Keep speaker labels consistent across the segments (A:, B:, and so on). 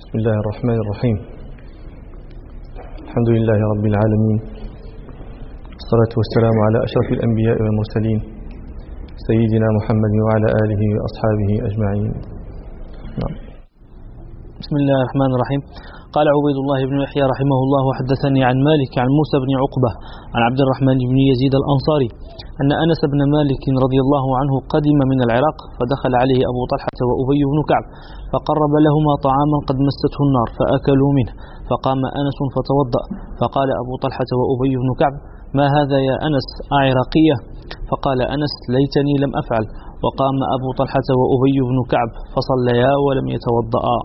A: بسم الله الرحمن الرحيم. الحمد لله رب العالمين، الصلاة والسلام على أشرف الأنبياء والمرسلين سيدنا محمد وعلى آله وأصحابه أجمعين. نعم.
B: بسم الله الرحمن الرحيم. قال عبيد الله بن يحيى رحمه الله: حدثني عن مالك عن موسى بن عقبة عن عبد الرحمن بن يزيد الأنصاري أن أنس بن مالك رضي الله عنه قدم من العراق، فدخل عليه أبو طلحة وأبي بن كعب فقرب لهما طعاما قد مسته النار فأكلوا منه، فقام أنس فتوضأ، فقال أبو طلحة وأبي بن كعب: ما هذا يا أنس، أعراقية؟ فقال أنس: ليتني لم أفعل. وقام أبو طلحة وأبي بن كعب فصليا ولم يتوضأ.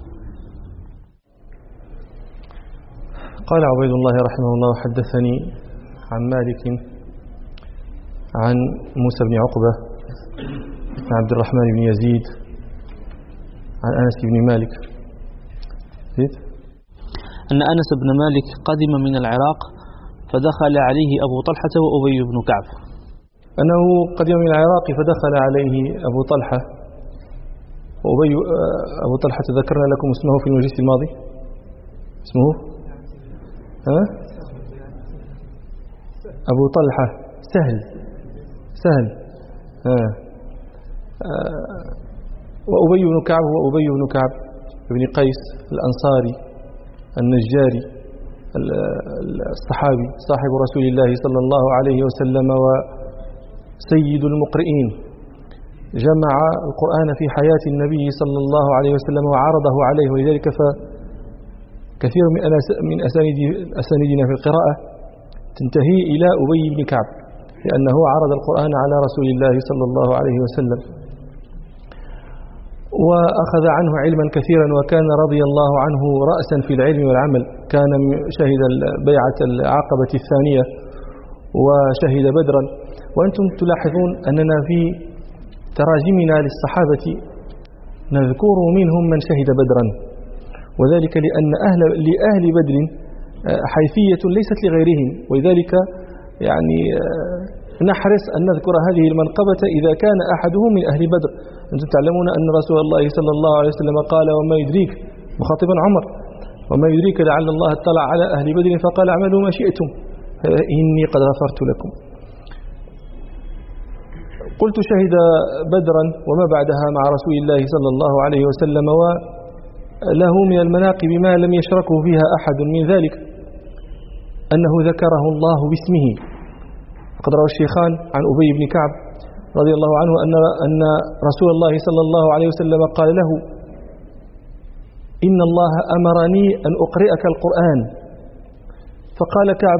A: قال عبيد الله رحمه الله: حدثني عن مالك عن موسى بن عقبة عن عبد الرحمن بن يزيد عن أنس بن مالك
B: أن أنس بن مالك قدم من العراق، فدخل عليه أبو طلحة وأبي بن كعب.
A: أنه قدم من العراق فدخل عليه أبو طلحة وأبي. أبو طلحة ذكرنا لكم اسمه في المجلس الماضي، اسمه أبو طلحة سهل وأبي بن كعب هو أبي بن كعب بن قيس الأنصاري النجاري الصحابي صاحب رسول الله صلى الله عليه وسلم وسيد المقرئين، جمع القرآن في حياة النبي صلى الله عليه وسلم وعرضه عليه، ولذلك كثير من أسانيدنا في القراءة تنتهي إلى أبي بن كعب، لأنه عرض القرآن على رسول الله صلى الله عليه وسلم وأخذ عنه علما كثيرا، وكان رضي الله عنه رأسا في العلم والعمل. كان شهد بيعة العقبة الثانية وشهد بدرا. وأنتم تلاحظون أننا في تراجمنا للصحابة نذكر منهم من شهد بدرا، وذلك لأن لأهل بدر حيثية ليست لغيرهم، ولذلك يعني نحرص أن نذكر هذه المنقبة إذا كان أحدهم من أهل بدر. أنتم تعلمون أن رسول الله صلى الله عليه وسلم قال: وما يدريك، مخاطبا عمر، وما يدريك لعل الله اطلع على أهل بدر فقال: اعملوا ما شئتم إني قد غفرت لكم. قلت شهد بدرا وما بعدها مع رسول الله صلى الله عليه وسلم، وله من المناقب ما لم يشركه فيها أحد، من ذلك أنه ذكره الله باسمه. قد روى الشيخان عن أبي بن كعب رضي الله عنه أن رسول الله صلى الله عليه وسلم قال له: إن الله أمرني أن أقرئك القرآن. فقال كعب: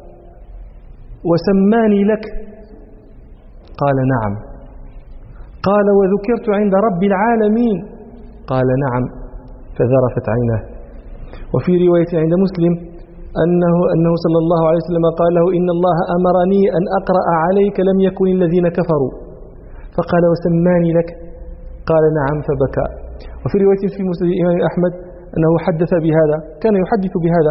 A: وسماني لك؟ قال: نعم. قال: وذكرت عند رب العالمين؟ قال: نعم. فذرفت عيناه. وفي رواية عند مسلم أنه صلى الله عليه وسلم قال له: إن الله أمرني أن أقرأ عليك لم يكن الذين كفروا. فقال: وسماني لك؟ قال: نعم. فبكى. وفي رواية في مسند الإمام أحمد أنه حدث بهذا، كان يحدث بهذا،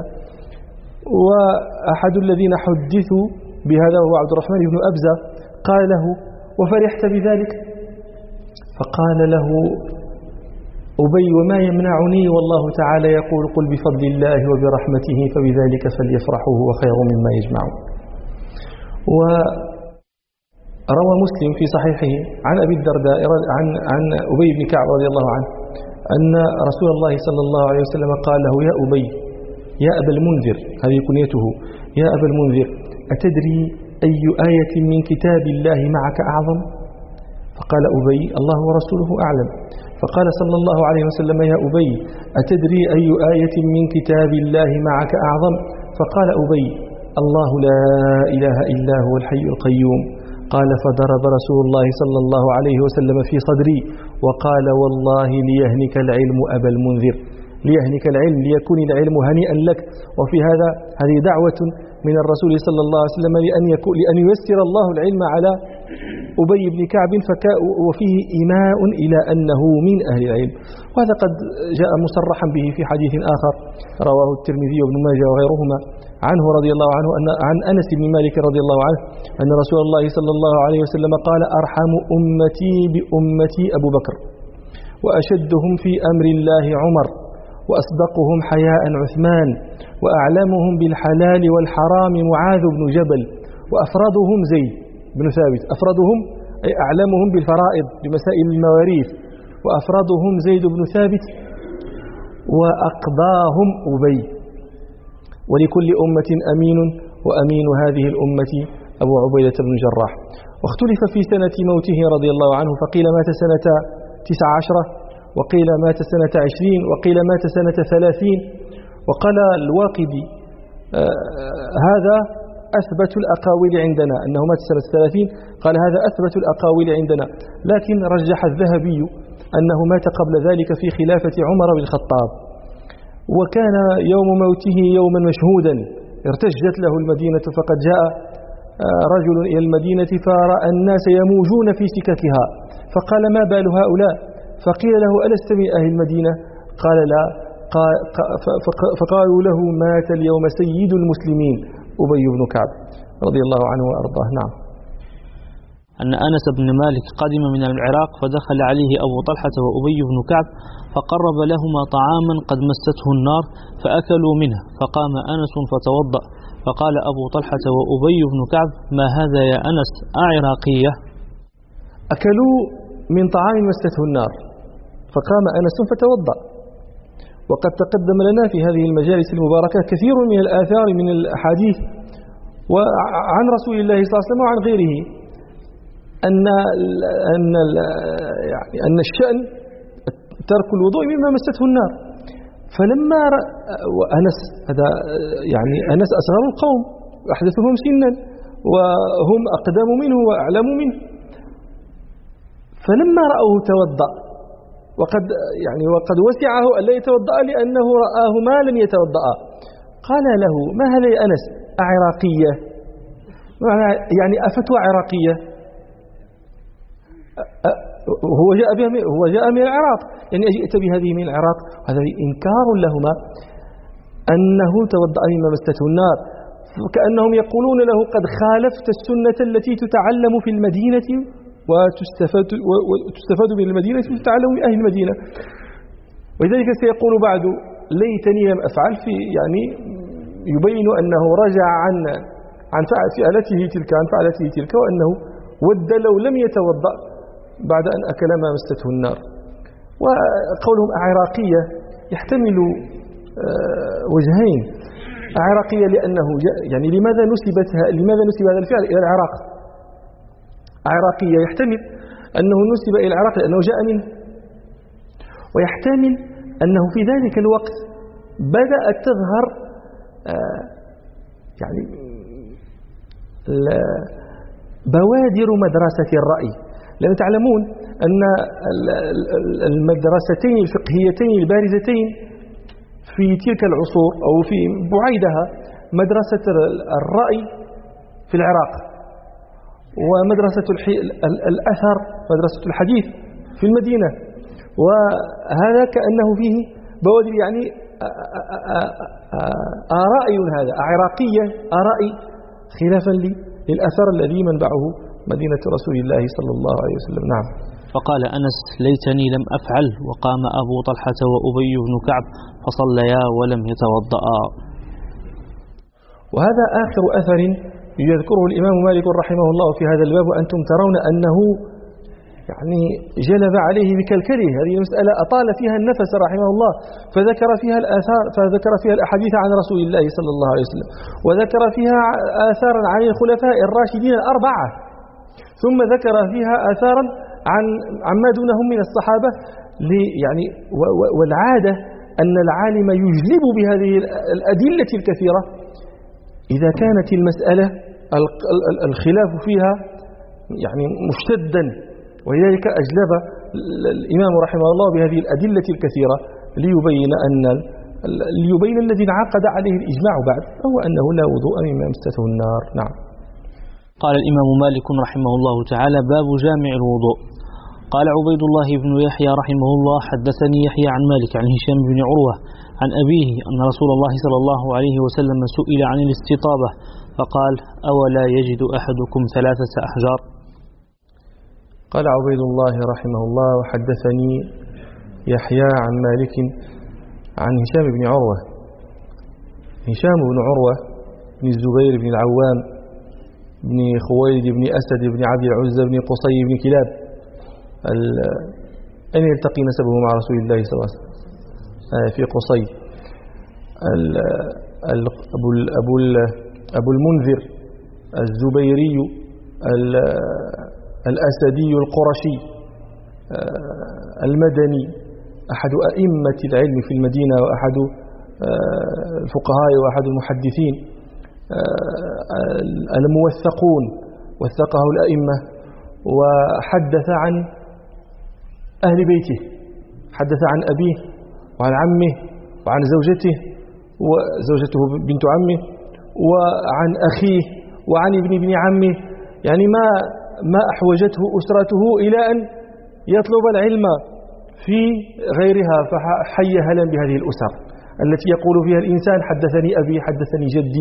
A: وأحد الذين حدثوا بهذا هو عبد الرحمن بن أبزة، قال له: وفرحت بذلك؟ فقال له أبي: وما يمنعني والله تعالى يقول: قل بفضل الله وبرحمته فبذلك فليفرحوا هو خير مما يجمعون. وروى مسلم في صحيحه عن أبي الدرداء عن أبي بن كعب رضي الله عنه أن رسول الله صلى الله عليه وسلم قال له: يا أبي، يا أبا المنذر، هذه كنيته، يا أبا المنذر، أتدري أي آية من كتاب الله معك أعظم؟ فقال أبي: الله ورسوله أعلم. فقال صلى الله عليه وسلم: يا أبي، أتدري أي آية من كتاب الله معك أعظم؟ فقال أبي: الله لا إله إلا هو الحي القيوم. قال: فضرب رسول الله صلى الله عليه وسلم في صدري وقال: والله ليهنك العلم أبا المنذر، ليهنك العلم، ليكون العلم هنيئا لك. وفي هذه دعوة من الرسول صلى الله عليه وسلم لأن ييسر الله العلم على أبي بن كعب، وفيه إيماء إلى أنه من أهل العلم. وهذا قد جاء مصرحا به في حديث آخر رواه الترمذي وابن ماجه وغيرهما عنه رضي الله عنه عن أنس بن مالك رضي الله عنه أن رسول الله صلى الله عليه وسلم قال: أرحم أمتي بأمتي أبو بكر، وأشدهم في أمر الله عمر، وأصدقهم حياء عثمان، وأعلمهم بالحلال والحرام معاذ بن جبل، وأفرضهم زيد بن ثابت، أفرضهم أي أعلمهم بالفرائض بمسائل المواريث، وأفرضهم زيد بن ثابت، وأقضاهم أبي. ولكل أمة أمين، وأمين هذه الأمة أبو عبيدة بن الجراح. واختلف في سنة موته رضي الله عنه، فقيل مات سنة 19، وقيل مات سنة 20، وقيل مات سنة 30. وقال الواقدي هذا أثبت الأقاويل عندنا، أنه مات سنة 30، قال هذا أثبت الأقاويل عندنا، لكن رجح الذهبي أنه مات قبل ذلك في خلافة عمر بن الخطاب، وكان يوم موته يوما مشهودا، ارتجت له المدينة، فقد جاء رجل إلى المدينة فرأى الناس يموجون في سككها، فقال ما بال هؤلاء؟ فقيل له ألست من أهل المدينة؟ قال لا، فقالوا له مات اليوم سيد المسلمين أبي بن كعب رضي الله عنه وأرضاه. نعم.
B: أن أنس بن مالك قدم من العراق، فدخل عليه أبو طلحة وأبي بن كعب، فقرب لهما طعاما قد مسته النار، فأكلوا منه، فقام أنس فتوضأ، فقال أبو طلحة وأبي بن كعب ما هذا يا أنس أعراقية؟
A: أكلوا من طعام مسته النار، فقام أنس فتوضأ. وقد تقدم لنا في هذه المجالس المباركة كثير من الآثار من الأحاديث وعن رسول الله صلى الله عليه وسلم وعن غيره أن الشأن ترك الوضوء مما مسته النار. فلما أنس هذا يعني أنس أصغر القوم وأحدثهم سنا وهم أقدم منه وأعلم منه، فلما رأوه توضأ وقد وسعه ألا يتوضأ لأنه رآه ما لم يتوضأ، قال له ما هذا يا أنس أعراقية؟ يعني أفتوى عراقية؟ هو جاء من العراق، يعني أجئت بهذه من العراق؟ هذا إنكار لهما أنه توضأ مما مسته النار، وكأنهم يقولون له قد خالفت السنة التي تتعلم في المدينة وتستفاد من المدينة وتتعلم من أهل المدينة. ولذلك سيقول بعد ليتني لم أفعل، في يعني يبين أنه رجع عن فعلته تلك وأنه ود لو لم يتوضأ بعد أن أكل ما مسته النار. وقولهم أعراقية يحتمل وجهين. أعراقية لأنه يعني لماذا نسب هذا الفعل إلى العراق؟ عراقية يحتمل أنه نسب إلى العراق لأنه جاء منه، ويحتمل أنه في ذلك الوقت بدأت تظهر يعني بوادر مدرسة الرأي، لأن تعلمون أن المدرستين الفقهيتين البارزتين في تلك العصور أو في بعيدها مدرسة الرأي في العراق، ومدرسة الأثر مدرسة الحديث في المدينة. وهذا كأنه فيه بوادر يعني آرائي، هذا عراقية آرائي خلافا للأثر الذي منبعه مدينة رسول الله صلى الله عليه وسلم. نعم.
B: فقال أنس ليتني لم أفعل، وقام أبو طلحة وأبي بن كعب فصليا ولم يتوضأ.
A: وهذا آخر أثر يذكره الإمام مالك رحمه الله في هذا الباب، وأنتم ترون أنه يعني جلب عليه بكلكله. هذه المسألة أطال فيها النفس رحمه الله، فذكر فيها الآثار، فذكر فيها الأحاديث عن رسول الله صلى الله عليه وسلم، وذكر فيها آثارا عن الخلفاء الراشدين الأربعة، ثم ذكر فيها آثارا عما دونهم من الصحابة. يعني والعادة أن العالم يجلب بهذه الأدلة الكثيرة إذا كانت المسألة الخلاف فيها يعني مشتدا، ولذلك أجلب الإمام رحمه الله بهذه الأدلة الكثيرة ليبين الذي انعقد عليه الإجماع بعد، هو أنه لا وضوء مما مسته النار. نعم.
B: قال الإمام مالك رحمه الله تعالى: باب جامع الوضوء. قال عبيد الله بن يحيى رحمه الله: حدثني يحيى عن مالك عن هشام بن عروة عن أبيه أن رسول الله صلى الله عليه وسلم سئل عن الاستطابة فقال: أولا يجد أحدكم 3 أحجار؟
A: قال عبيد الله رحمه الله: وحدثني يحيى عن مالك عن هشام بن عروة. هشام بن عروة بن الزبير بن العوام بن خويلد بن أسد بن عبد العزى بن قصي بن كلاب. أين يلتقي نسبه مع رسول الله صلى الله عليه وسلم؟ في قصي. أبو المنذر الزبيري الأسدي القرشي المدني، أحد أئمة العلم في المدينة وأحد الفقهاء وأحد المحدثين الموثقون، وثقه الأئمة، وحدث عن أهل بيته، حدث عن أبيه وعن عمه وعن زوجته وزوجته بنت عمه وعن أخيه وعن ابن عمه، يعني ما أحوجته أسرته إلى أن يطلب العلم في غيرها. فحي هلا بهذه الأسر التي يقول فيها الإنسان حدثني أبي، حدثني جدي،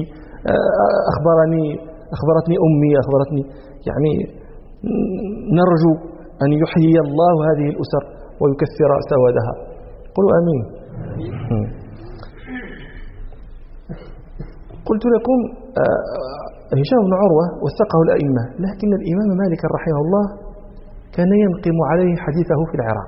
A: أخبرتني أمي، أخبرتني، يعني نرجو أن يحيي الله هذه الأسر ويكثر سوادها. قلوا آمين. قلت لكم هشام بن عروة وثقه الأئمة، لكن الإمام مالك رحمه الله كان ينقم عليه حديثه في العراق.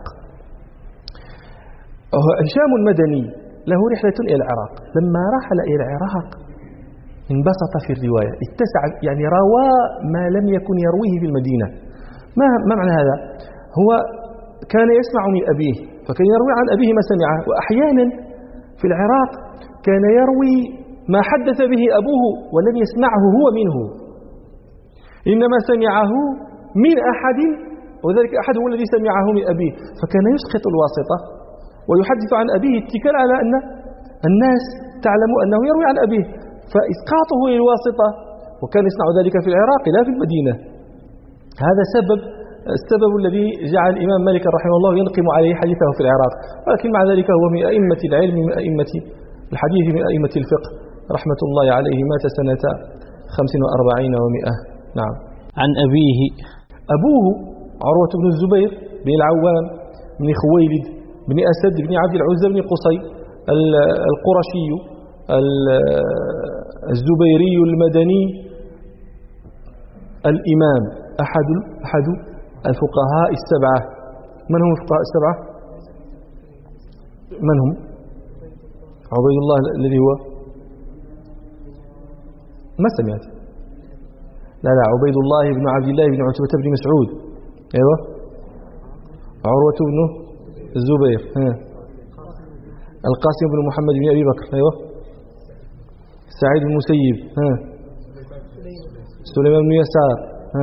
A: هشام مدني له رحلة إلى العراق، لما رحل إلى العراق انبسط في الرواية، اتسع، يعني روى ما لم يكن يرويه في المدينة. ما معنى هذا؟ هو كان يسمع من أبيه فكان يروي عن أبيه ما سمعه، وأحيانا في العراق كان يروي ما حدث به أبوه ولم يسمعه هو منه، إنما سمعه من أحد، وذلك أحد هو الذي سمعه من أبيه، فكان يسقط الواسطة ويحدث عن أبيه اتكال على أن الناس تعلم أنه يروي عن أبيه، فإسقاطه للواسطة، وكان يصنع ذلك في العراق لا في المدينة. هذا السبب الذي جعل الإمام مالك رحمه الله ينقم عليه حديثه في العراق، ولكن مع ذلك هو من أئمة العلم، من أئمة الحديث، من أئمة الفقه رحمة الله عليه. مات سنة 45 و100. نعم.
B: عن أبيه.
A: أبوه عروة بن الزبير بن العوام بن خويلد بن أسد بن عبد العزى بن قصي القرشي الزبيري المدني الإمام، أحد الفقهاء السبعة. من هم الفقهاء السبعة؟ من هم؟ عبيد الله الذي هو ما سمعت؟ لا عبيد الله بن عبد الله بن عتبة بن مسعود. أيوة. عروة بن الزبير. القاسم بن محمد بن أبي بكر. أيوة. سعيد بن المسيب. سليمان بن يسار.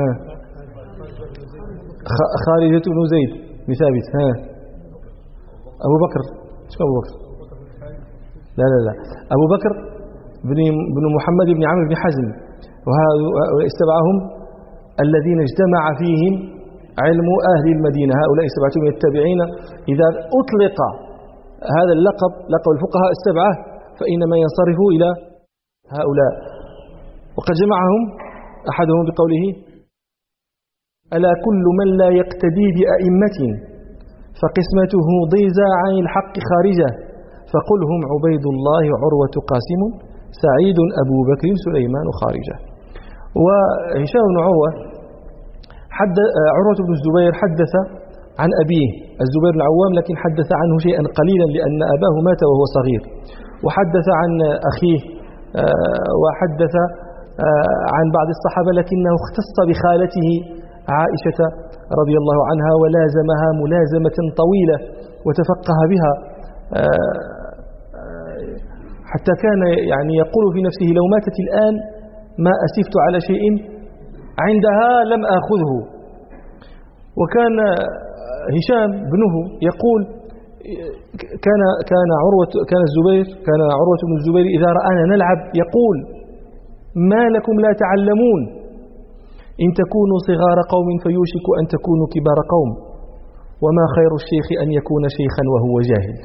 A: خالد بن زيد بن ثابت. أبو بكر. شو أبو بكر؟ لا أبو بكر بن محمد بن عمرو بن حزم. وهؤلاء استبعهم الذين اجتمع فيهم علم أهل المدينة، هؤلاء سبعة من التابعين. إذا أطلق هذا اللقب، لقب الفقهاء السبعة، فإنما ينصرف إلى هؤلاء. وقد جمعهم أحدهم بقوله: ألا كل من لا يقتدي بأئمة فقسمته ضيزى عن الحق خارجة، فقل هم عبيد الله عروة قاسم سعيد أبو بكر سليمان خارجة. وهشام بن عروة عروة بن الزبير حدث عن أبيه الزبير بن العوام، لكن حدث عنه شيئا قليلا لأن أباه مات وهو صغير، وحدث عن أخيه، وحدث عن بعض الصحابة، لكنه اختص بخالته عائشة رضي الله عنها ولازمها ملازمة طويلة وتفقه بها، حتى كان يعني يقول في نفسه: لو ماتت الآن ما أسفت على شيء عندها لم آخذه. وكان هشام بنه يقول: كان عروة بن الزبير إذا رآنا نلعب يقول: ما لكم لا تعلمون؟ إن تكونوا صغار قوم فيوشك أن تكونوا كبار قوم، وما خير الشيخ أن يكون شيخا وهو جاهل.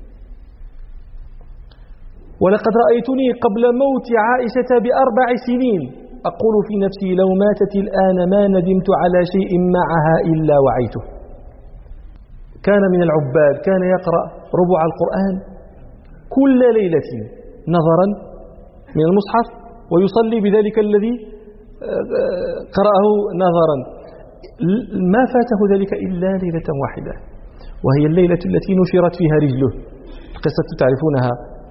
A: ولقد رأيتني قبل موت عائشة ب4 سنين أقول في نفسي: لو ماتت الآن ما ندمت على شيء معها إلا وعيته. كان من العباد، كان يقرأ ربع القرآن كل ليلة نظرا من المصحف ويصلي بذلك الذي قرأه نظرا. ما فاته ذلك إلا ليلة واحدة، وهي الليلة التي نشرت فيها رجله. القصة تعرفونها.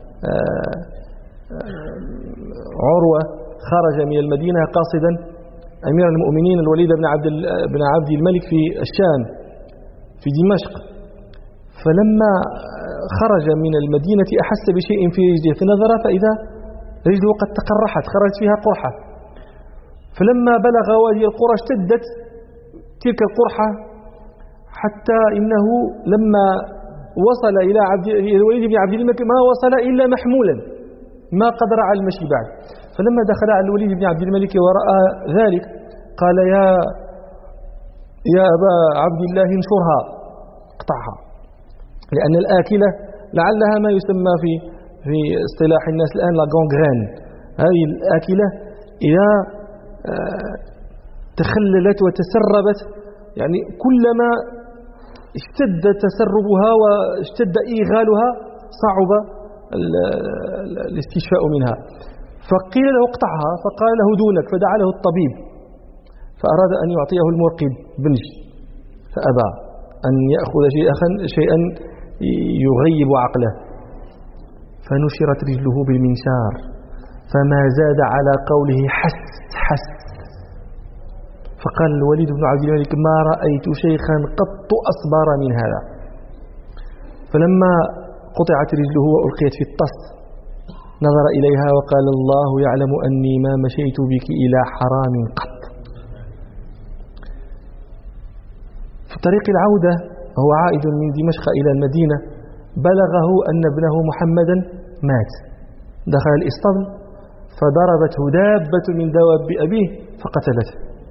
A: عروة خرج من المدينة قاصدا أمير المؤمنين الوليد بن عبد الملك في الشام في دمشق، فلما خرج من المدينة أحس بشيء في رجله فنظر فإذا رجله قد تقرحت، خرجت فيها قرحة. فلما بلغ وادي القرى اشتدت تلك القرحة حتى إنه لما وصل إلى الوليد بن عبد الملك ما وصل إلا محمولا، ما قدر على المشي بعد. فلما دخل على الوليد بن عبد الملك ورأى ذلك قال يا أبا عبد الله انشرها، اقطعها، لأن الآكلة لعلها ما يسمى في اصطلاح الناس الآن لا غونغرين. هذه الآكلة إذا تخللت وتسربت، يعني كلما اشتد تسربها واشتد إيغالها صعب الاستشفاء منها. فقيل له اقطعها، فقال له دونك، فدعا له الطبيب فأراد أن يعطيه المرقد بنج فأبى أن يأخذ شيئا يغيب عقله، فنشرت رجله بالمنشار فما زاد على قوله حس حس. فقال الوليد بن عبد الملك ما رأيت شيخا قط أصبر من هذا. فلما قطعت رجله وألقيت في الطست نظر إليها وقال الله يعلم أني ما مشيت بك إلى حرام قط. في طريق العودة هو عائد من دمشق إلى المدينة بلغه أن ابنه محمدا مات، دخل الإسطبل فضربته دابة من دواب أبيه فقتلته،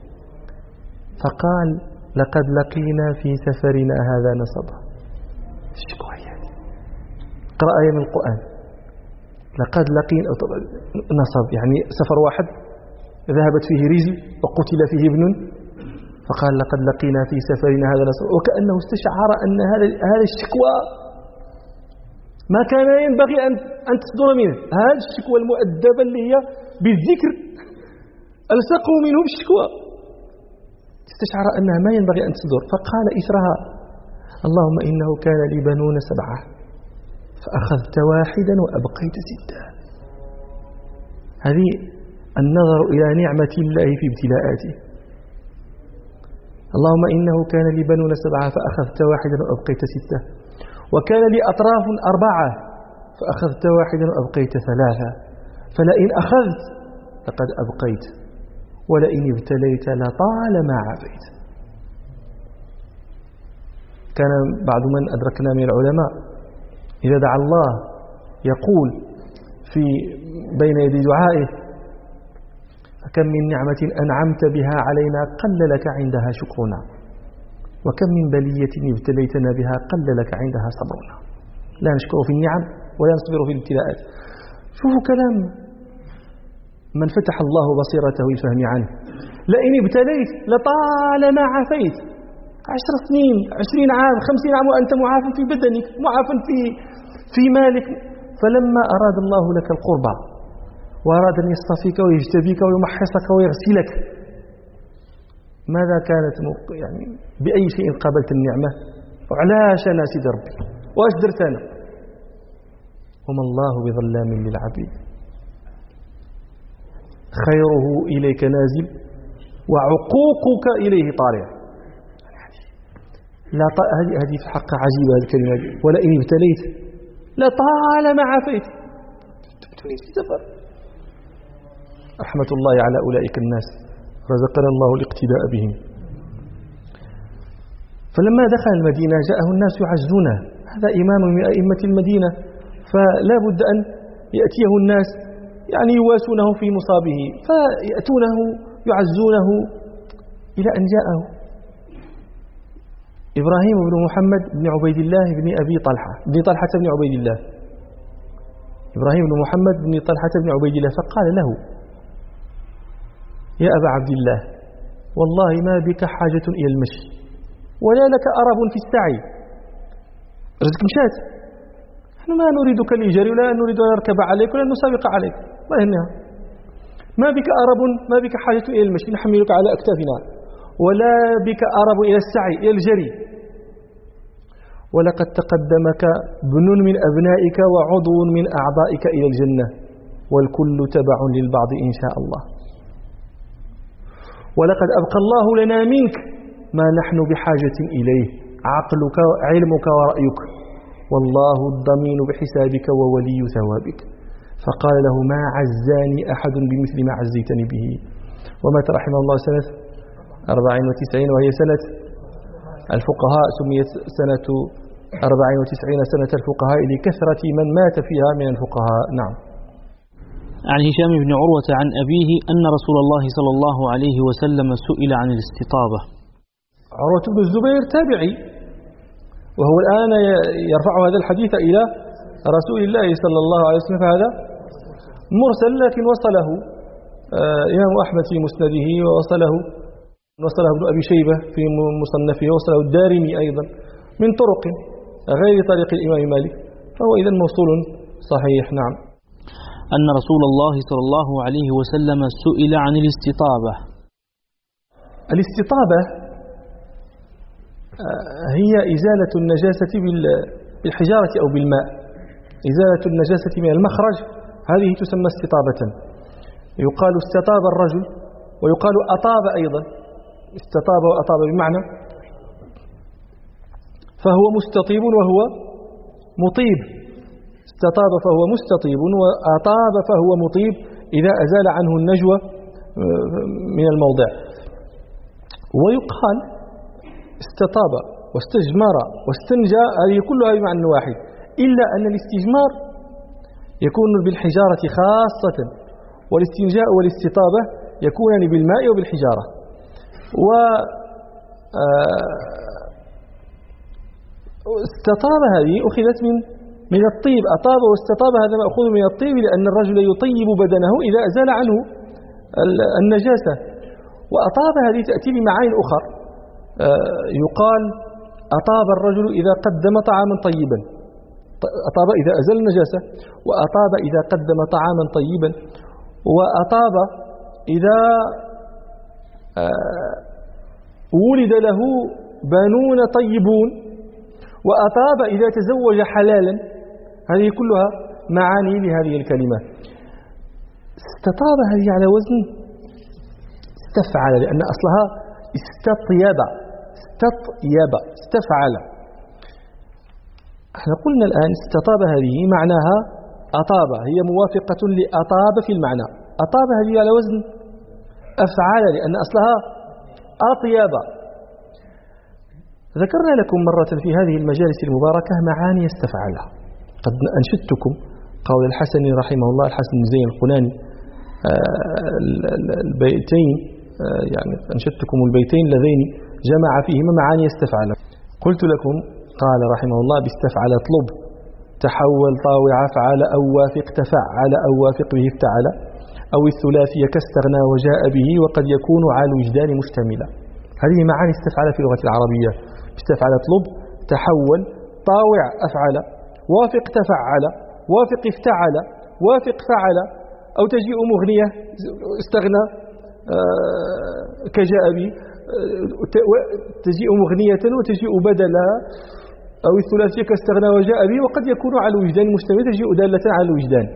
A: فقال لقد لقينا في سفرنا هذا نصبا. قرأ آية من القرآن لقد لقينا نصب، يعني سفر واحد ذهبت فيه رجل وقتل فيه ابن، فقال لقد لقينا في سفرنا هذا نصب، وكأنه استشعر أن هذا الشكوى ما كان ينبغي أن تصدر منه. هذه الشكوى المؤدبة اللي هي بالذكر ألصقوا منه بالشكوى، استشعر أنها ما ينبغي أن تصدر، فقال إثرها اللهم إنه كان لي بنون 7 فأخذت واحدا وأبقيت 6. هذه النظر إلى نعمة الله في ابتلاءاته. اللهم إنه كان لي بنون 7 فأخذت واحدا وأبقيت 6، وكان لي أطراف 4 فأخذت واحدا وأبقيت 3، فلئن أخذت لقد أبقيت ولئن ابتليت لطالما عافيت. كان بعض من أدركنا من العلماء إذا دعا الله يقول في بين يدي دعائه فكم من نعمة أنعمت بها علينا قل لك عندها شكرنا، وكم من بلية ابتليتنا بها قل لك عندها صبرنا. لا نشكر في النعم ولا نصبر في الابتلاءات. شوفوا كلام من فتح الله بصيرته الفهم عنه. لئن ابتليت لطالما عافيت. 10 سنين 20 عام 50 عام وأنت معاف في بدنك، معاف في مالك. فلما أراد الله لك القربى وأراد أن يصطفيك ويجتبيك ويمحصك ويغسلك، ماذا كانت يعني بأي شيء قابلت النعمة؟ وعلاش أنا سيد ربي واش درت أنا؟ وما الله بظلام للعبيد، خيره إليك نازل وعقوقك إليه طارئ. لا هذه في حق عجيبة هذه الكلمة. ولئن ابتليت لطالما عافيت. رحمة الله على أولئك الناس، رزقنا الله الاقتداء بهم. فلما دخل المدينة جاءه الناس يعزونه، هذا إمام من أئمة المدينة، فلا بد أن يأتيه الناس يعني يواسونه في مصابه، فيأتونه يعزونه إلى أن جاءه إبراهيم بن محمد بن عبيد الله بن أبي طلحة بن طلحة بن عبيد الله، إبراهيم بن محمد بن طلحة بن عبيد الله، فقال له يا أبا عبد الله والله ما بك حاجة إلى المشي ولا لك أرب في السعي، رزق مشات، نحن ما نريدك لجري ولا نريد أن نركب عليك ولا نسابق عليك، ما يهمها. ما بك أرب، ما بك حاجة إلى المشي، نحملك على أكتافنا، ولا بك أرب إلى السعي إلى الجري. ولقد تقدمك ابن من أبنائك وعضو من أعضائك إلى الجنة، والكل تبع للبعض إن شاء الله. ولقد أبقى الله لنا منك ما نحن بحاجة إليه، عقلك علمك ورأيك، والله الضمين بحسابك وولي ثوابك. فقال له: ما عزاني أحد بمثل ما عزيتني به. ومات رحمه الله سنة 94، وهي سنة الفقهاء، سميت سنة 94 سنة الفقهاء لكثرة من مات فيها من الفقهاء. نعم.
B: عن هشام بن عروة عن أبيه أن رسول الله صلى الله عليه وسلم سئل عن الاستطابة.
A: عروة بن الزبير تابعي، وهو الآن يرفع هذا الحديث إلى رسول الله صلى الله عليه وسلم، فهذا مرسل لكن وصله إمام أحمد في مسنده، وصله ابن أبي شيبة في مصنفه، وصله الدارمي أيضا من طرق غير طريق الإمام مالك، فهو إذن موصول صحيح. نعم.
B: أن رسول الله صلى الله عليه وسلم سئل عن الاستطابة.
A: الاستطابة هي إزالة النجاسة بالحجارة أو بالماء، إزالة النجاسة من المخرج، هذه تسمى استطابة. يقال استطاب الرجل، ويقال أطاب أيضا، استطاب وأطاب بمعنى، فهو مستطيب وهو مطيب. استطاب فهو مستطيب، وأطاب فهو مطيب إذا أزال عنه النجوى من الموضع. ويقال استطاب واستجمر واستنجى، هذه كلها بمعنى واحد، إلا أن الاستجمار يكون بالحجارة خاصة، والاستنجاء والاستطابة يكونان بالماء وبالحجارة. واستطاب هذه أخذت من الطيب، أطاب واستطاب هذا مأخوذ من الطيب، لأن الرجل يطيب بدنه إذا أزال عنه النجاسة. وأطاب هذه تأتي بمعاني أخرى، يقال أطاب الرجل إذا قدم طعاما طيبا، أطاب إذا أزال النجاسة، وأطاب إذا قدم طعاما طيبا، وأطاب إذا ولد له بنون طيبون، وأطاب إذا تزوج حلالا. هذه كلها معاني لهذه الكلمة. استطاب هذه على وزن استفعل، لأن أصلها استطيب، استفعل. احنا قلنا الآن استطاب هذه معناها أطاب، هي موافقة لأطاب في المعنى. أطاب هذه على وزن أفعل، لأن أصلها أطيب. ذكرنا لكم مرة في هذه المجالس المباركة معاني استفعل. قد أنشدتكم قول الحسن رحمه الله، الحسن بن زين القناني، البيتين، يعني أنشدتكم البيتين اللذين جمع فيهما معاني استفعل. قلت لكم قال رحمه الله: باستفعل اطلب، تحول طاوع فعل، أو وافق تفعل، أو وافق به افتعل، أو الثلاثي كاستغنى وجاء به، وقد يكون على الوجدان مشتملا. هذه معاني استفعل في اللغة العربية. باستفعل اطلب، تحول، طاوع أفعل، وافق تفعل، وافق افتعل، وافق فعل، أو تجيء مغنية استغنى كجاء به، تجيء مغنية وتجيء بدلا، أو الثلاثية كاستغنى وجاء به، وقد يكون على الوجدان مشتمل، تجيء دالة على الوجدان.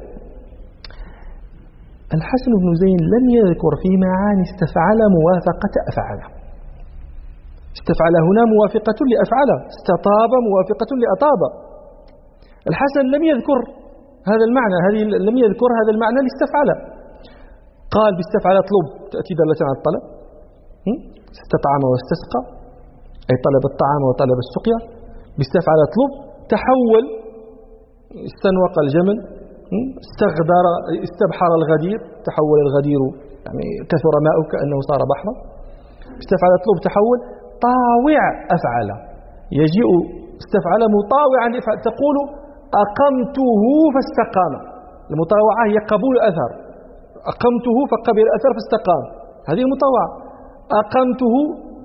A: الحسن بن زين لم يذكر في معاني استفعل موافقة أفعل. استفعل هنا موافقة لأفعل، استطاب موافقة لأطاب. الحسن لم يذكر هذا المعنى، لم يذكر هذا المعنى لاستفعل. قال باستفعل اطلب، تأتي دالة على الطلب، استطعم واستسقى، أي طلب الطعام وطلب السقيا. باستفعل اطلب، تحول، استنوق الجمل، استغدر، استبحر الغدير، تحول الغدير يعني كثر ماؤه كأنه صار بحرا. استفعل اطلب، تحول. طاوع أفعل، يجيء استفعل مطاوعا لفعل، تقول أقمته فاستقام. المطاوعة هي قبول أثر، أقمته فقبل أثر فاستقام، هذه المطاوعة. أقمته،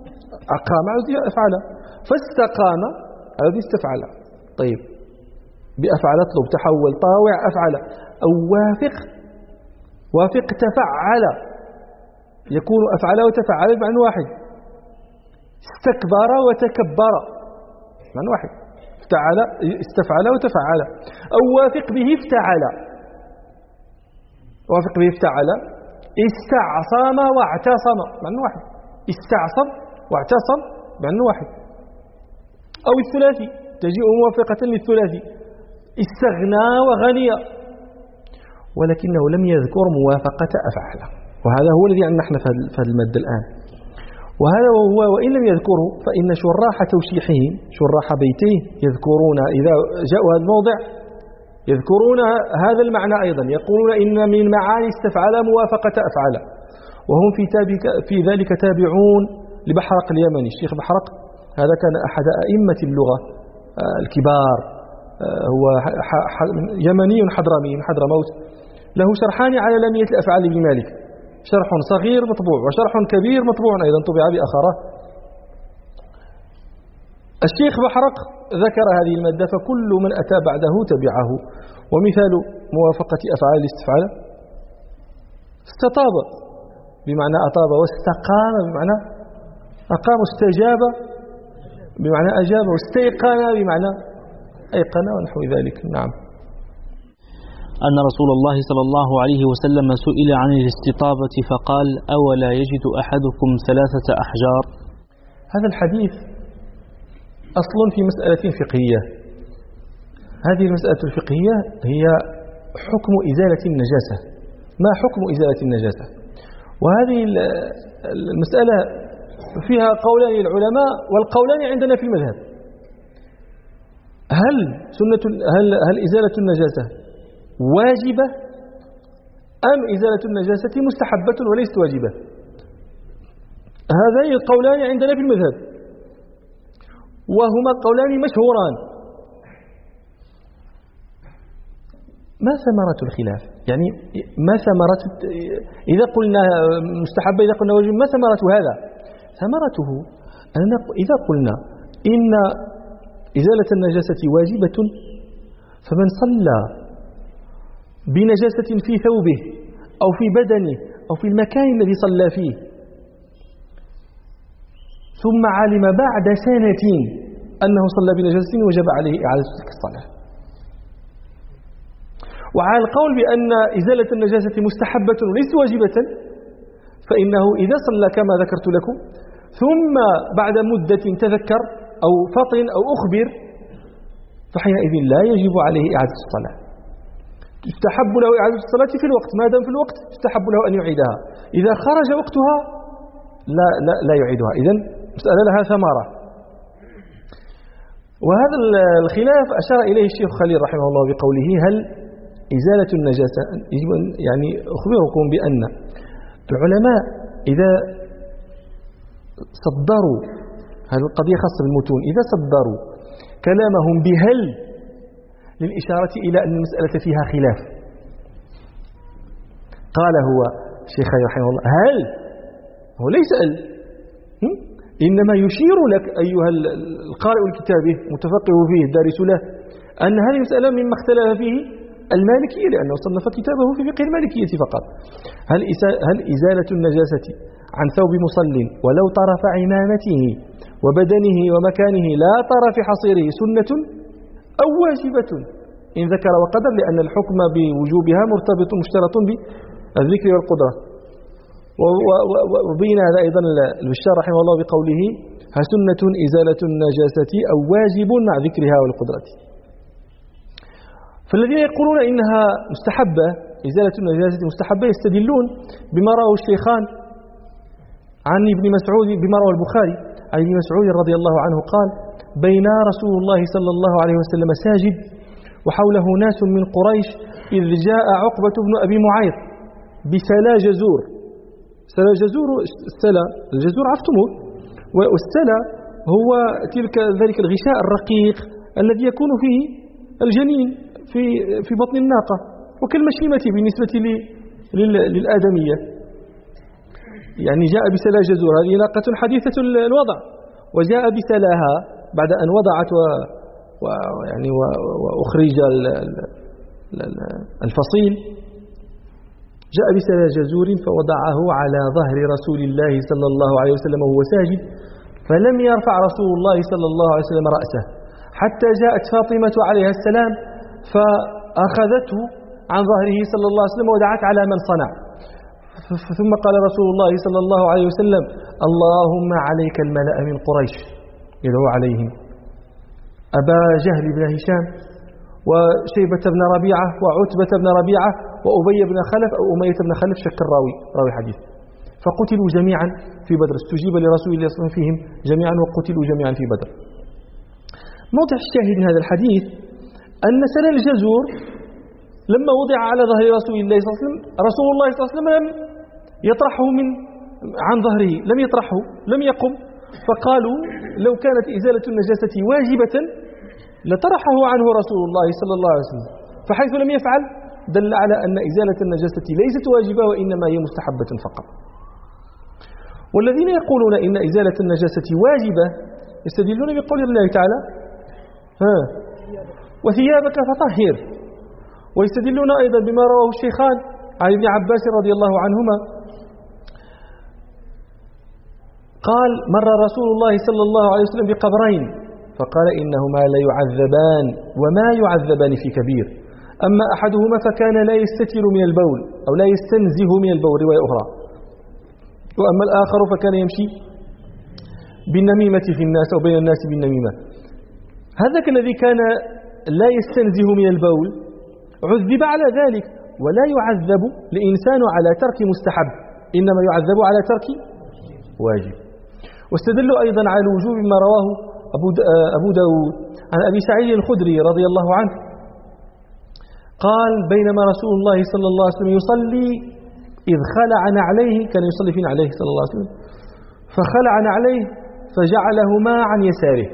A: أقام هذه أفعل، فاستقام هذه استفعل. طيب، بأفعل اطلب تحول طاوع أفعل، أو وافق تفعل، يكون أفعل وتفعل بمعنى واحد. استكبر وتكبر بمعنى واحد، استفعل وتفعل. أو وافق به افتعل، وافق به افتعل. استعصم واعتصم بمعنى واحد، استعصم واعتصم بمعنى واحد. أو الثلاثي تجيء موافقة للثلاثي، استغنى وغني، ولكنه لم يذكر موافقة أفعل، وهذا هو الذي عندنا نحن في المادة الآن. وهذا وهو وإن لم يذكره فإن شراح توشيحهم، شراح بيتيه، يذكرون إذا جاءوا هذا الموضع يذكرون هذا المعنى أيضا، يقولون إن من معاني استفعل موافقة أفعل، وهم في ذلك تابعون لبحرق اليمني. الشيخ بحرق هذا كان أحد أئمة اللغة الكبار، هو يمني حضرمي من حضرموت، له شرحان على لامية الأفعال ابن مالك، شرح صغير مطبوع وشرح كبير مطبوع أيضا طبع بأخره. الشيخ بحرق ذكر هذه المادة، فكل من أتى بعده تبعه. ومثال موافقة أفعال الاستفعال استطاب بمعنى أطاب، واستقام بمعنى أقام، استجاب بمعنى أجاب، واستيقن بمعنى أيقن ونحو ذلك. نعم.
B: أن رسول الله صلى الله عليه وسلم سئل عن الاستطابة فقال: أولا يجد أحدكم 3 أحجار؟
A: هذا الحديث أصل في مسألة فقهية. هذه المسألة الفقهية هي حكم إزالة النجاسة. ما حكم إزالة النجاسة؟ وهذه المسألة فيها قولان للعلماء، والقولان عندنا في المذهب. هل إزالة النجاسة واجبة أم إزالة النجاسة مستحبة وليست واجبة؟ هذين القولان عندنا في المذهب، وهما قولان مشهوران. ما ثمرة الخلاف؟ يعني ما ثمرة إذا قلنا مستحبة، إذا قلنا واجب، ما ثمرة هذا؟ ثمرته أن إذا قلنا إن إزالة النجاسة واجبة، فمن صلى بنجاسة في ثوبه أو في بدنه أو في المكان الذي صلى فيه، ثم علم بعد سنة أنه صلى بنجاسة، وجب عليه إعادة تلك الصلاة. وعلى القول بأن إزالة النجاسة مستحبة وليست واجبة، فإنه إذا صلى كما ذكرت لكم ثم بعد مدة تذكر أو فطن أو أخبر، فحينئذ لا يجب عليه إعادة الصلاة. يستحب له إعادة الصلاة في الوقت، ما دام في الوقت يستحب له أن يعيدها. إذا خرج وقتها لا يعيدها. إذن مسألة لها ثمرة. وهذا الخلاف أشار إليه الشيخ خليل رحمه الله بقوله: هل إزالة النجاسة، يعني أخبركم بأن العلماء إذا صدروا هذه القضية خاصة بالمتون، إذا صدروا كلامهم بهل للإشارة إلى أن المسألة فيها خلاف. قال هو الشيخ رحمه الله: هل، هو ليس إنما يشير لك أيها القارئ الكتابه متفقه فيه الدارس له أن هذه المسألة مما اختلف فيه المالكية، لأنه صنف كتابه في فقه المالكية فقط. هل إزالة النجاسة عن ثوب مصل ولو طرف عمامته وبدنه ومكانه لا طرف حصيره سنة أو واجبة؟ إن ذكر وقدر، لأن الحكم بوجوبها مرتبط مشترط بالذكر والقدرة. وبين هذا أيضا البشار رحمه الله بقوله: سنة إزالة النجاسة أو واجب مع ذكرها والقدرة. فالذين يقولون إنها مستحبة، إزالة النجاسة مستحبة، يستدلون بما رواه الشيخان عن ابن مسعود، بما رواه البخاري عن ابن مسعود رضي الله عنه قال: بين رسول الله صلى الله عليه وسلم ساجد وحوله ناس من قريش إذ جاء عقبة بن أبي معيط بسلا جزور. سلا جزور، السلا الجزور عرفتموه، والسلا هو ذلك الغشاء الرقيق الذي يكون فيه الجنين في بطن الناقة، وكالمشيمة بالنسبة للآدمية. يعني جاء بسلا جزور، هذه ناقة حديثة الوضع، وجاء بسلاها بعد أن وضعت يعني وأخرج الفصيل، جاء بسلال جزور فوضعه على ظهر رسول الله صلى الله عليه وسلم وهو ساجد، فلم يرفع رسول الله صلى الله عليه وسلم رأسه حتى جاءت فاطمة عليها السلام فأخذته عن ظهره صلى الله عليه وسلم ودعت على من صنع. ثم قال رسول الله صلى الله عليه وسلم: اللهم عليك الملأ من قريش، يدعو عليهم أبا جهل بن هشام وشيبة بن ربيعة وعتبة بن ربيعة وأبي بن خلف أو أمية بن خلف، شك راوي حديث، فقتلوا جميعا في بدر. استجيب لرسول الله صلى الله عليه وسلم فيهم جميعا وقتلوا جميعا في بدر. موضع الشاهد من هذا الحديث أن سلال الجزور لما وضع على ظهر رسول الله صلى الله عليه وسلم، رسول الله صلى الله عليه وسلم لم يطرحه عن ظهره، لم يطرحه، لم يقم، فقالوا لو كانت إزالة النجاسة واجبة لطرحه عنه رسول الله صلى الله عليه وسلم، فحيث لم يفعل دل على أن إزالة النجاسة ليست واجبة وإنما هي مستحبة فقط. والذين يقولون إن إزالة النجاسة واجبة يستدلون بقول الله تعالى: وثيابك فطهر، ويستدلون أيضا بما رواه الشيخان عن ابن عباس رضي الله عنهما قال: مر رسول الله صلى الله عليه وسلم بقبرين فقال: إنهما لا يعذبان وما يعذبان في كبير، أما أحدهما فكان لا يستتر من البول أو لا يستنزه من البول، رواية أخرى، وأما الآخر فكان يمشي بالنميمة في الناس أو بين الناس بالنميمة. هذاك الذي كان لا يستنزه من البول عذب على ذلك، ولا يعذب الإنسان على ترك مستحب، إنما يعذب على ترك واجب. واستدلوا أيضا على الوجوب ما رواه أبو داود عن أبي سعيد الخدري رضي الله عنه قال: بينما رسول الله صلى الله عليه وسلم يصلي إذ خلع نعليه، كان يصلي في نعليه صلى الله عليه وسلم، فخلع نعليه فجعلهما عن يساره،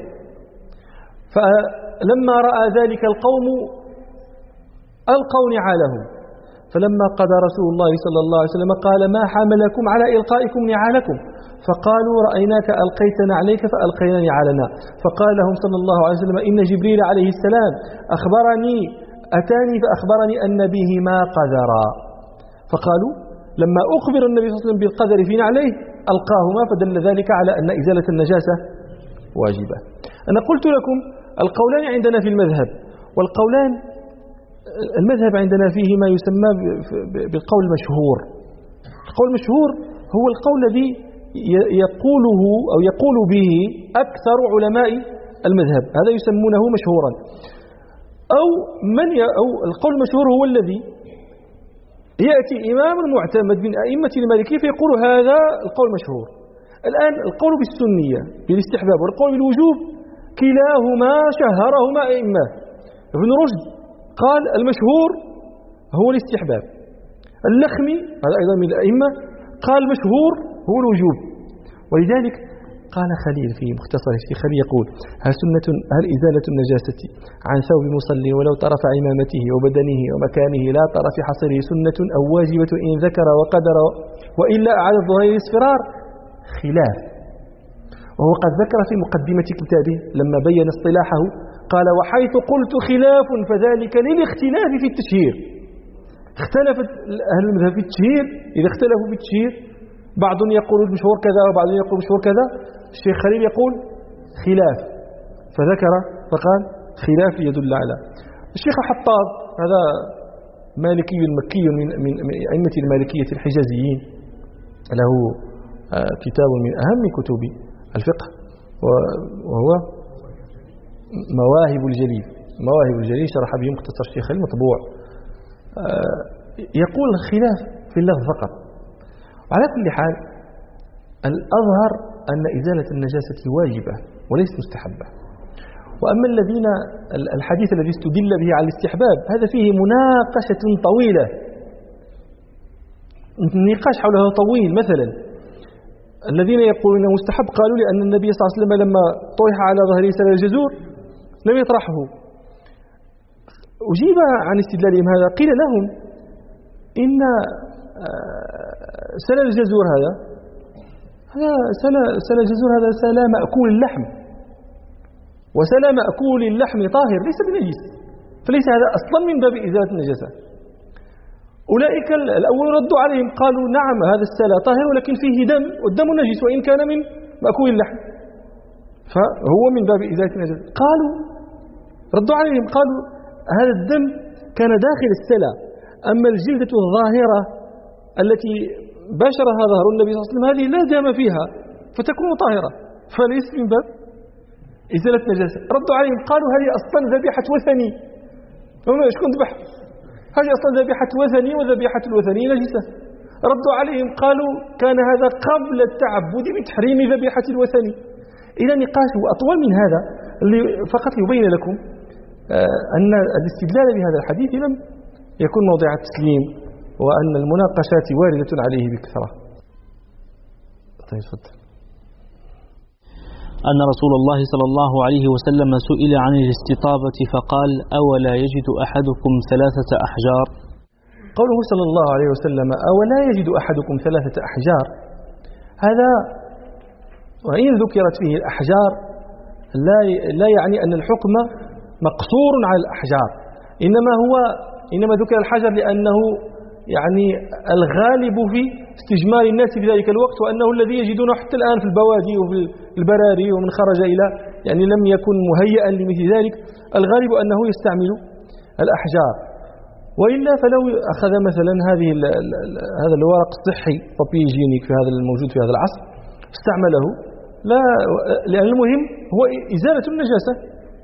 A: فلما رأى ذلك القوم ألقوا نعالهم، فلما قضى رسول الله صلى الله عليه وسلم قال: ما حملكم على إلقائكم نعالكم؟ فقالوا: رأيناك ألقيت نعليك فألقينا نعالنا. فقال لهم صلى الله عليه وسلم: إن جبريل عليه السلام أتاني فأخبرني أن بهما قذرا. فقالوا: لما أخبر النبي صلى الله عليه وسلم بالقذر في نعليه ألقاهما، فدل ذلك على أن إزالة النجاسة واجبة. أنا قلت لكم القولان عندنا في المذهب، والقولان المذهب عندنا فيه ما يسمى بالقول المشهور. القول المشهور هو القول الذي يقوله أو يقول به أكثر علماء المذهب، هذا يسمونه مشهورا. أو القول المشهور هو الذي يأتي إمام معتمد من أئمة المالكية فيقول هذا القول مشهور. الآن القول بالسنية بالاستحباب والقول بالوجوب كلاهما شهرهما أئمة. ابن رشد قال المشهور هو الاستحباب، اللخمي هذا أيضا من الأئمة قال مشهور هو الوجوب. ولذلك قال خليل في مختصر الشيخ خليل يقول: هل إزالة النجاسة عن ثوب مصلي ولو طرف عمامته وبدنه ومكانه لا طرف حصره سنة أو واجبة إن ذكر وقدر وإلا أعاد الظهر الاصفرار؟ خلاف. وهو قد ذكر في مقدمة كتابه لما بين اصطلاحه قال: وحيث قلت خلاف فذلك للاختلاف في التشهير. اختلفت أهل المذهب في التشهير، إذا اختلفوا في التشهير بعض يقول المشهور كذا وبعض يقول المشهور كذا، الشيخ خليل يقول خلاف، فذكر فقال خلاف يدل على. الشيخ حطاب هذا مالكي مكي من أئمة المالكية الحجازيين، له كتاب من أهم كتب الفقه وهو مواهب الجليل شرح به مختصر الشيخ خليل مطبوع، يقول خلاف في اللفظ فقط. على كل حال الأظهر أن إزالة النجاسة واجبة وليست مستحبة. وأما الحديث الذي استدل به على الاستحباب هذا فيه مناقشة طويلة، النقاش حوله طويل. مثلا الذين يقولون مستحب قالوا لأن النبي صلى الله عليه وسلم لما طرح على ظهره سلال الجزور لم يطرحه. أجيب عن استدلالهم هذا، قيل لهم إن سلال الجزور هذا سلال الجزور هذا سلال مأكول اللحم، وسلى مأكول اللحم طاهر ليس بنجس، فليس هذا أصلا من باب إزالة النجاسة. أولئك الأول ردوا عليهم قالوا نعم هذا السلى طاهر ولكن فيه دم، والدم نجس وإن كان من مأكول اللحم، فهو من باب إزالة النجاسة. ردوا عليهم قالوا هذا الدم كان داخل السلى، أما الجلدة الظاهرة التي باشرها ظهر النبي صلى الله عليه وسلم هذه لا دم فيها فتكون طاهرة، فليس من باب إزالة النجاسة. ردوا عليهم قالوا هذه أصلا ذبيحة وثني، شكون ذبح؟ هذه أصلا ذبيحة وثني، وذبيحة الوثني نجسة. ردوا عليهم قالوا كان هذا قبل التعبد بتحريم ذبيحة الوثني. إذا نقاش أطول من هذا اللي فقط يبين لكم أن الاستدلال بهذا الحديث لم يكون موضع التسليم، وأن المناقشات واردة عليه بكثرة. طيب تفضل.
B: أن رسول الله صلى الله عليه وسلم سئل عن الاستطابة فقال أولا يجد أحدكم 3 أحجار؟
A: قوله صلى الله عليه وسلم أولا يجد أحدكم 3 أحجار، هذا وإن ذكرت فيه الأحجار لا يعني أن الحكم مقصور على الأحجار، إنما ذكر الحجر لأنه يعني الغالب في استجمار الناس في ذلك الوقت، وأنه الذي يجدونه حتى الآن في البوادي وفي البراري، ومن خرج إلى يعني لم يكن مهيئا لمثل ذلك الغالب أنه يستعمل الأحجار. وإلا فلو أخذ مثلا هذا الورق الصحي بابي جينيك في هذا الموجود في هذا العصر استعمله، لا، لأن المهم هو إزالة النجاسة.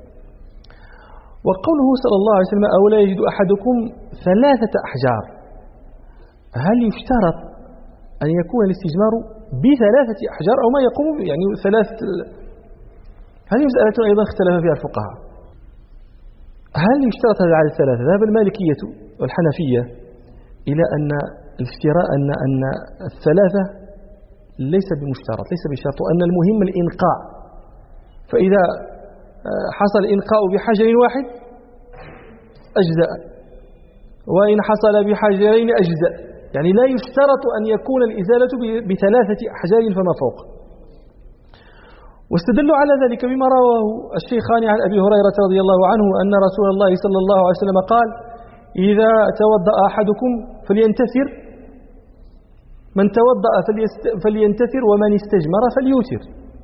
A: وقوله صلى الله عليه وسلم أولا يجد أحدكم 3 أحجار، هل يشترط أن يكون الاستجمار ب3 أحجار أو ما يقوم يعني 3؟ هذه مسألة أيضا اختلف فيها الفقهاء، هل يشترط هذا على 3؟ ذهب المالكية والحنفية إلى أن الافتراء أن 3 ليس بمشترط، ليس بشرط، وأن المهم الإنقاء، فإذا حصل إنقاء بحجر واحد أجزاء، وإن حصل بحجرين أجزاء، يعني لا يشترط أن يكون الإزالة ب3 أحجار فما فوق. واستدلوا على ذلك بما رواه الشيخان عن أبي هريرة رضي الله عنه أن رسول الله صلى الله عليه وسلم قال إذا توضأ أحدكم فلينتثر، من توضأ فلينتثر ومن استجمر فليوتر.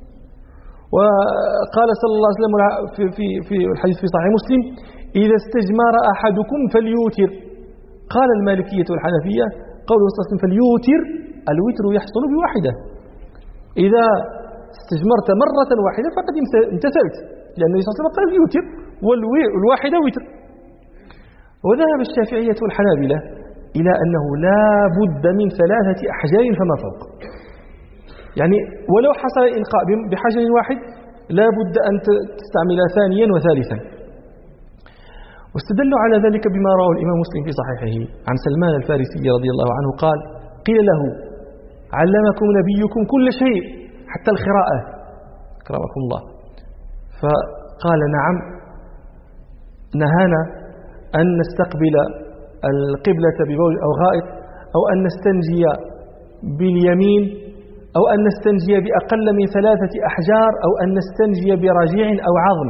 A: وقال صلى الله عليه وسلم في الحديث في صحيح مسلم إذا استجمر أحدكم فليوتر. قال المالكية والحنفية قوله صلى الله عليه وسلم فليوتر، الوتر يحصل بواحدة، إذا استجمرت مرة واحدة فقد امتثلت، لأن النبي صلى الله عليه وسلم قال يوتر والواحدة وتر. وذهب الشافعية والحنابلة إلى أنه لا بد من 3 أحجار فما فوق، يعني ولو حصل الإنقاء بحجر واحد لا بد أن تستعمل ثانيا وثالثا. واستدلوا على ذلك بما رواه الإمام مسلم في صحيحه عن سلمان الفارسي رضي الله عنه قال قيل له علمكم نبيكم كل شيء حتى القراءة أكرمكم الله، فقال نعم، نهانا أن نستقبل القبلة ببول أو غائط، أو أن نستنجي باليمين، أو أن نستنجي بأقل من 3 أحجار، أو أن نستنجي برجيع أو عظم.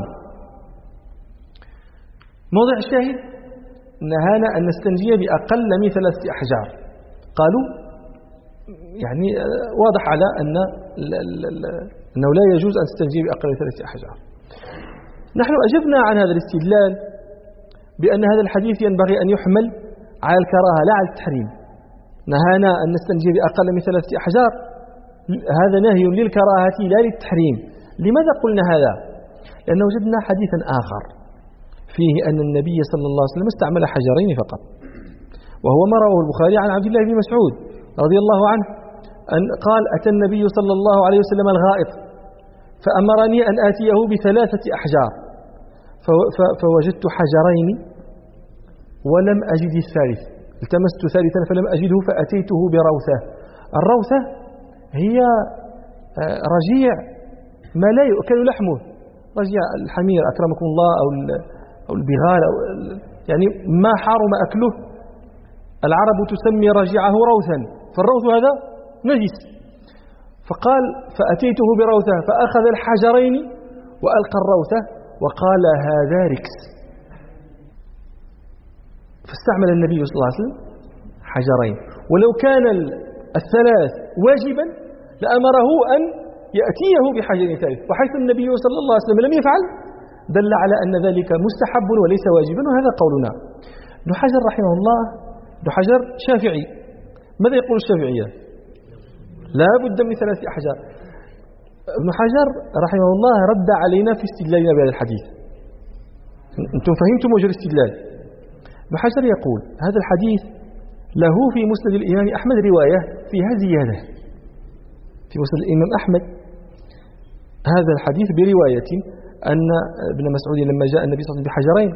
A: موضع الشاهد نهانا أن نستنجي بأقل من 3 أحجار. قالوا يعني واضح على أنه لا يجوز أن تستنجي بأقل من 3 أحجار. نحن أجبنا عن هذا الاستدلال بأن هذا الحديث ينبغي أن يحمل على الكراهة لا على التحريم. نهانا أن نستنجي بأقل من 3 أحجار، هذا نهي للكراهة لا للتحريم. لماذا قلنا هذا؟ لأن وجدنا حديثا آخر فيه أن النبي صلى الله عليه وسلم استعمل حجرين فقط، وهو ما رواه البخاري عن عبد الله بن مسعود رضي الله عنه أن قال أتى النبي صلى الله عليه وسلم الغائط فأمرني أن آتيه ب3 أحجار فوجدت حجرين ولم أجد الثالث، التمست ثالثا فلم أجده فأتيته بروثة. الروثة هي رجيع ما لا يؤكل لحمه، رجيع الحمير أكرمكم الله أو البغال يعني ما حرم أكله، العرب تسمي رجيعه روثا، فالروث هذا نجس. فقال فأتيته بروثة فأخذ الحجرين وألقى الروثة وقال هذا ركس، فاستعمل النبي صلى الله عليه وسلم حجرين. ولو كان الثلاث واجبا لأمره أن يأتيه بحجر ثالث، وحيث النبي صلى الله عليه وسلم لم يفعل دل على أن ذلك مستحب وليس واجبا، وهذا قولنا. ابن حجر رحمه الله، ابن حجر شافعي، ماذا يقول الشافعية؟ لا بد من 3 أحجار. ابن حجر رحمه الله رد علينا في استدلالنا بهذا الحديث. أنتم فهمتم وجه الاستدلال. ابن حجر يقول هذا الحديث له في مسند الإمام أحمد رواية فيها زيادة، في مسند الإمام أحمد هذا الحديث برواية أن ابن مسعود لما جاء النبي صلى الله عليه وسلم بحجرين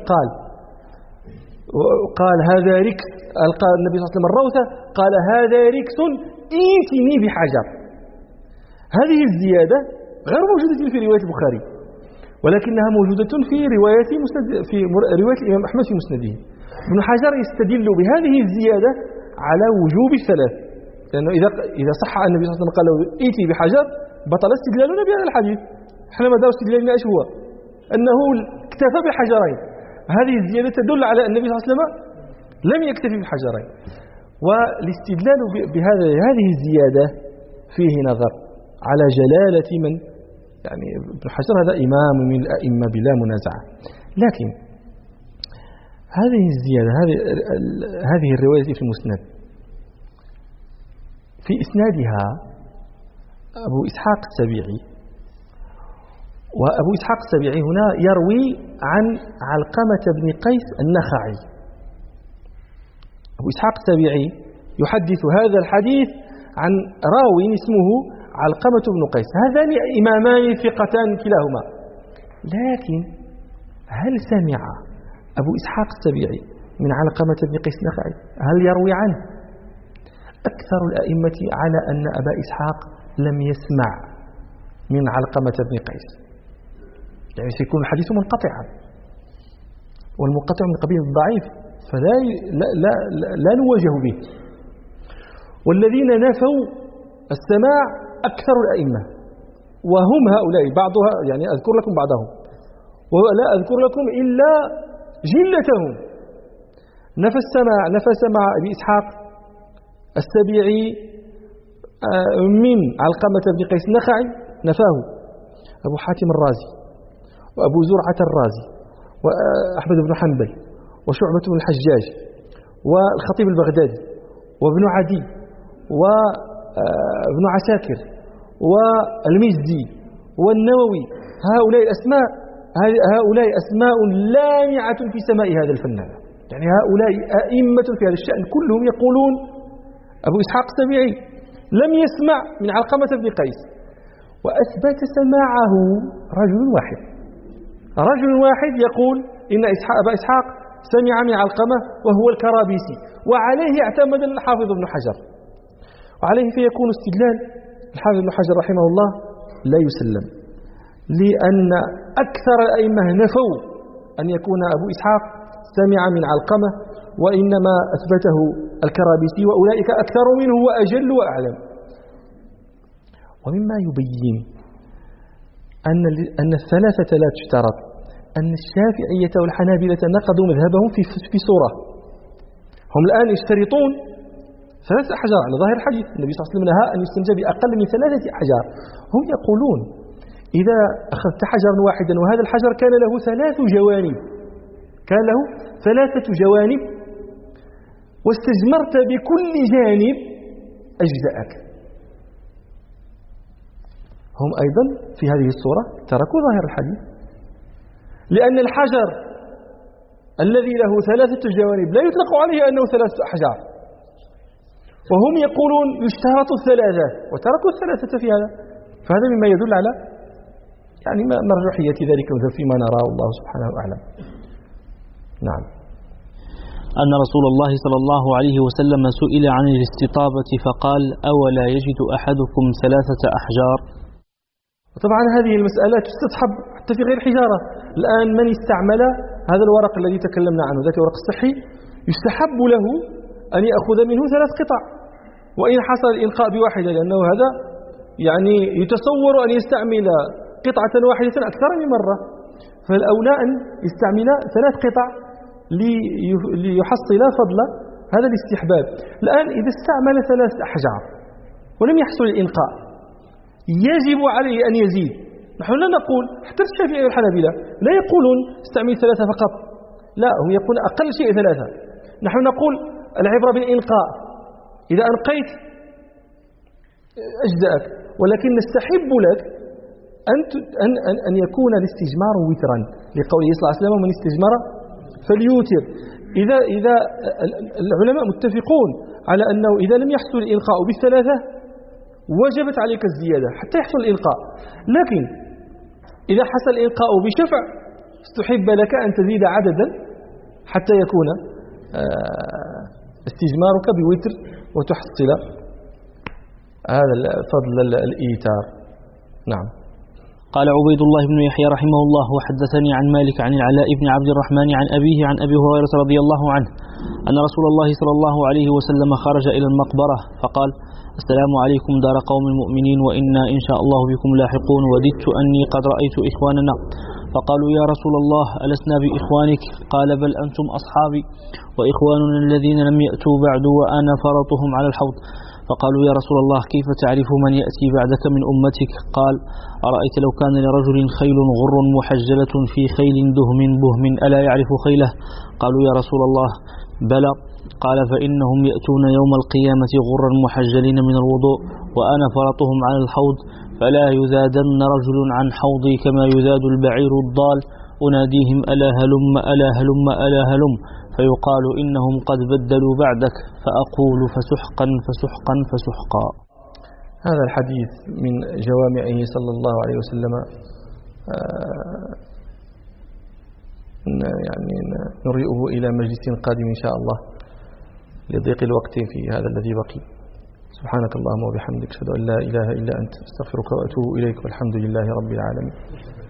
A: قال هذا ركس، قال النبي صلى الله عليه وسلم الروثة قال هذا ركس ائتني بحجر. هذه الزيادة غير موجودة في رواية البخاري، ولكنها موجودة في رواية رواية الإمام أحمد في مسنده. ابن حجر يستدل بهذه الزيادة على وجوب الثلاث، لأنه إذا صح أن النبي صلى الله عليه وسلم قال له ائتي بحجر بطل استدلالنا بهذا الحديث. احنا ما دار استدلالنا ايش هو؟ أنه اكتفى بحجرين. هذه الزيادة تدل على أن النبي صلى الله عليه وسلم لم يكتفي بحجرين، والاستدلال بهذه الزيادة فيه نظر على جلالة من، يعني ابن حجر هذا إمام من الأئمة بلا منازعة. لكن هذه الزيادة، هذه الرواية في المسند في إسنادها أبو إسحاق السبيعي، وأبو إسحاق السبيعي هنا يروي عن علقمة بن قيس النخعي. أبو إسحاق السبيعي يحدث هذا الحديث عن راوي اسمه علقمة بن قيس، هذان إمامان ثقتان كلاهما. لكن هل سمع أبو إسحاق السبيعي من علقمة بن قيس النخعي؟ هل يروي عنه؟ أكثر الأئمة على أن أبا إسحاق لم يسمع من علقمة بن قيس، يعني سيكون الحديث منقطعا، والمنقطع من قبيل الضعيف فلا لا نواجه به. والذين نفوا السماع أكثر الأئمة، وهم هؤلاء بعضها، يعني أذكر لكم بعضهم ولا أذكر لكم إلا جلتهم. نفى سماع أبي إسحاق السبيعي من علقمة بن قيس النخعي، نفاه أبو حاتم الرازي وأبو زرعة الرازي وأحمد بن حنبل وشعبة بن الحجاج والخطيب البغدادي وابن عدي وابن عساكر والمزي والنووي. هؤلاء أسماء لامعة في سماء هذا الفنان، يعني هؤلاء أئمة في هذا الشأن، كلهم يقولون أبو إسحاق السبيعي لم يسمع من علقمة بن قيس، وأثبت سماعه رجل واحد يقول إن أبا إسحاق سمع من علقمة وهو الكرابيسي، وعليه اعتمد الحافظ ابن حجر، وعليه فيكون استدلال الحافظ ابن حجر رحمه الله لا يسلم، لأن أكثر الأئمة نفوا أن يكون أبو إسحاق سمع من علقمة، وإنما أثبته الكرابيسي، وأولئك أكثر منه وأجل وأعلم. ومما يبين أن الثلاثة لا تشترط، أن الشافعية والحنابلة نقضوا مذهبهم في صورة. هم الآن يشترطون 3 أحجار على ظاهر الحديث، النبي صلى الله عليه وسلم نهى أن يستنجى بأقل من 3 أحجار. هم يقولون إذا أخذت حجرا واحدا وهذا الحجر كان له 3 جوانب، واستجمرت بكل جانب أجزأك. هم أيضا في هذه الصورة تركوا ظاهر الحديث، لأن الحجر الذي له 3 جوانب لا يطلق عليه أنه 3 أحجار، وهم يقولون يشترط 3 وتركوا 3 في هذا. فهذا مما يدل على يعني مرجوحية ذلك فيما نراه، الله سبحانه أعلم. نعم.
B: أن رسول الله صلى الله عليه وسلم سئل عن الاستطابة فقال: أولا يجد أحدكم 3 أحجار؟
A: طبعا هذه المسألة تستحب حتى في غير الحجارة. الآن من استعمل هذا الورق الذي تكلمنا عنه، ذاك الورق الصحي، يستحب له أن يأخذ منه 3 قطع، وإن حصل الإلقاء بواحدة، لأنه هذا يعني يتصور أن يستعمل قطعة واحدة أكثر من مرة، فالأولى أن يستعمل 3 قطع ليحصل فضل هذا الاستحباب. الآن إذا استعمل 3 أحجار ولم يحصل الإنقاء يجب عليه أن يزيد. نحن لا نقول، حتى الشافعي والحنابلة لا يقولون استعمل 3 فقط، لا، هو يقول أقل شيء 3. نحن نقول العبرة بالإنقاء، إذا أنقيت أجزأك، ولكن نستحب لك أن يكون الاستجمار وترا، لقوله صلى الله عليه وسلم من استجمر فليوتر. إذا العلماء متفقون على أنه إذا لم يحصل الإلقاء ب3 وجبت عليك الزيادة حتى يحصل الإلقاء، لكن إذا حصل الإلقاء بشفع استحب لك أن تزيد عددا حتى يكون استجمارك بوتر وتحصل هذا فضل الإيتار. نعم.
B: قال عبيد الله بن يحيى رحمه الله: وحدثني عن مالك عن العلاء بن عبد الرحمن عن أبيه عن أبي هريرة رضي الله عنه أن رسول الله صلى الله عليه وسلم خرج إلى المقبرة فقال: السلام عليكم دار قوم المؤمنين وإنا إن شاء الله بكم لاحقون، وددت أني قد رأيت إخواننا. فقالوا: يا رسول الله ألسنا بإخوانك؟ قال: بل أنتم أصحابي وإخواننا الذين لم يأتوا بعد وأنا فرطهم على الحوض. فقالوا: يا رسول الله كيف تعرف من يأتي بعدك من أمتك؟ قال: أرأيت لو كان لرجل خيل غر محجلة في خيل دهم بهم ألا يعرف خيله؟ قالوا: يا رسول الله بلى. قال: فإنهم يأتون يوم القيامة غرا محجلين من الوضوء وأنا فرطهم على الحوض، فلا يذادن رجل عن حوضي كما يذاد البعير الضال، أناديهم ألا هلم ألا هلم ألا هلم، فيقال إنهم قد بدلوا بعدك، فأقول فسحقا فسحقا فسحقا.
A: هذا الحديث من جوامعه صلى الله عليه وسلم، يعني نريئه إلى مجلس قادم إن شاء الله لضيق الوقت في هذا الذي بقي. سبحانك اللهم وبحمدك، أشهد أن لا إله إلا أنت، أستغفرك وأتوب إليك، والحمد لله رب العالمين.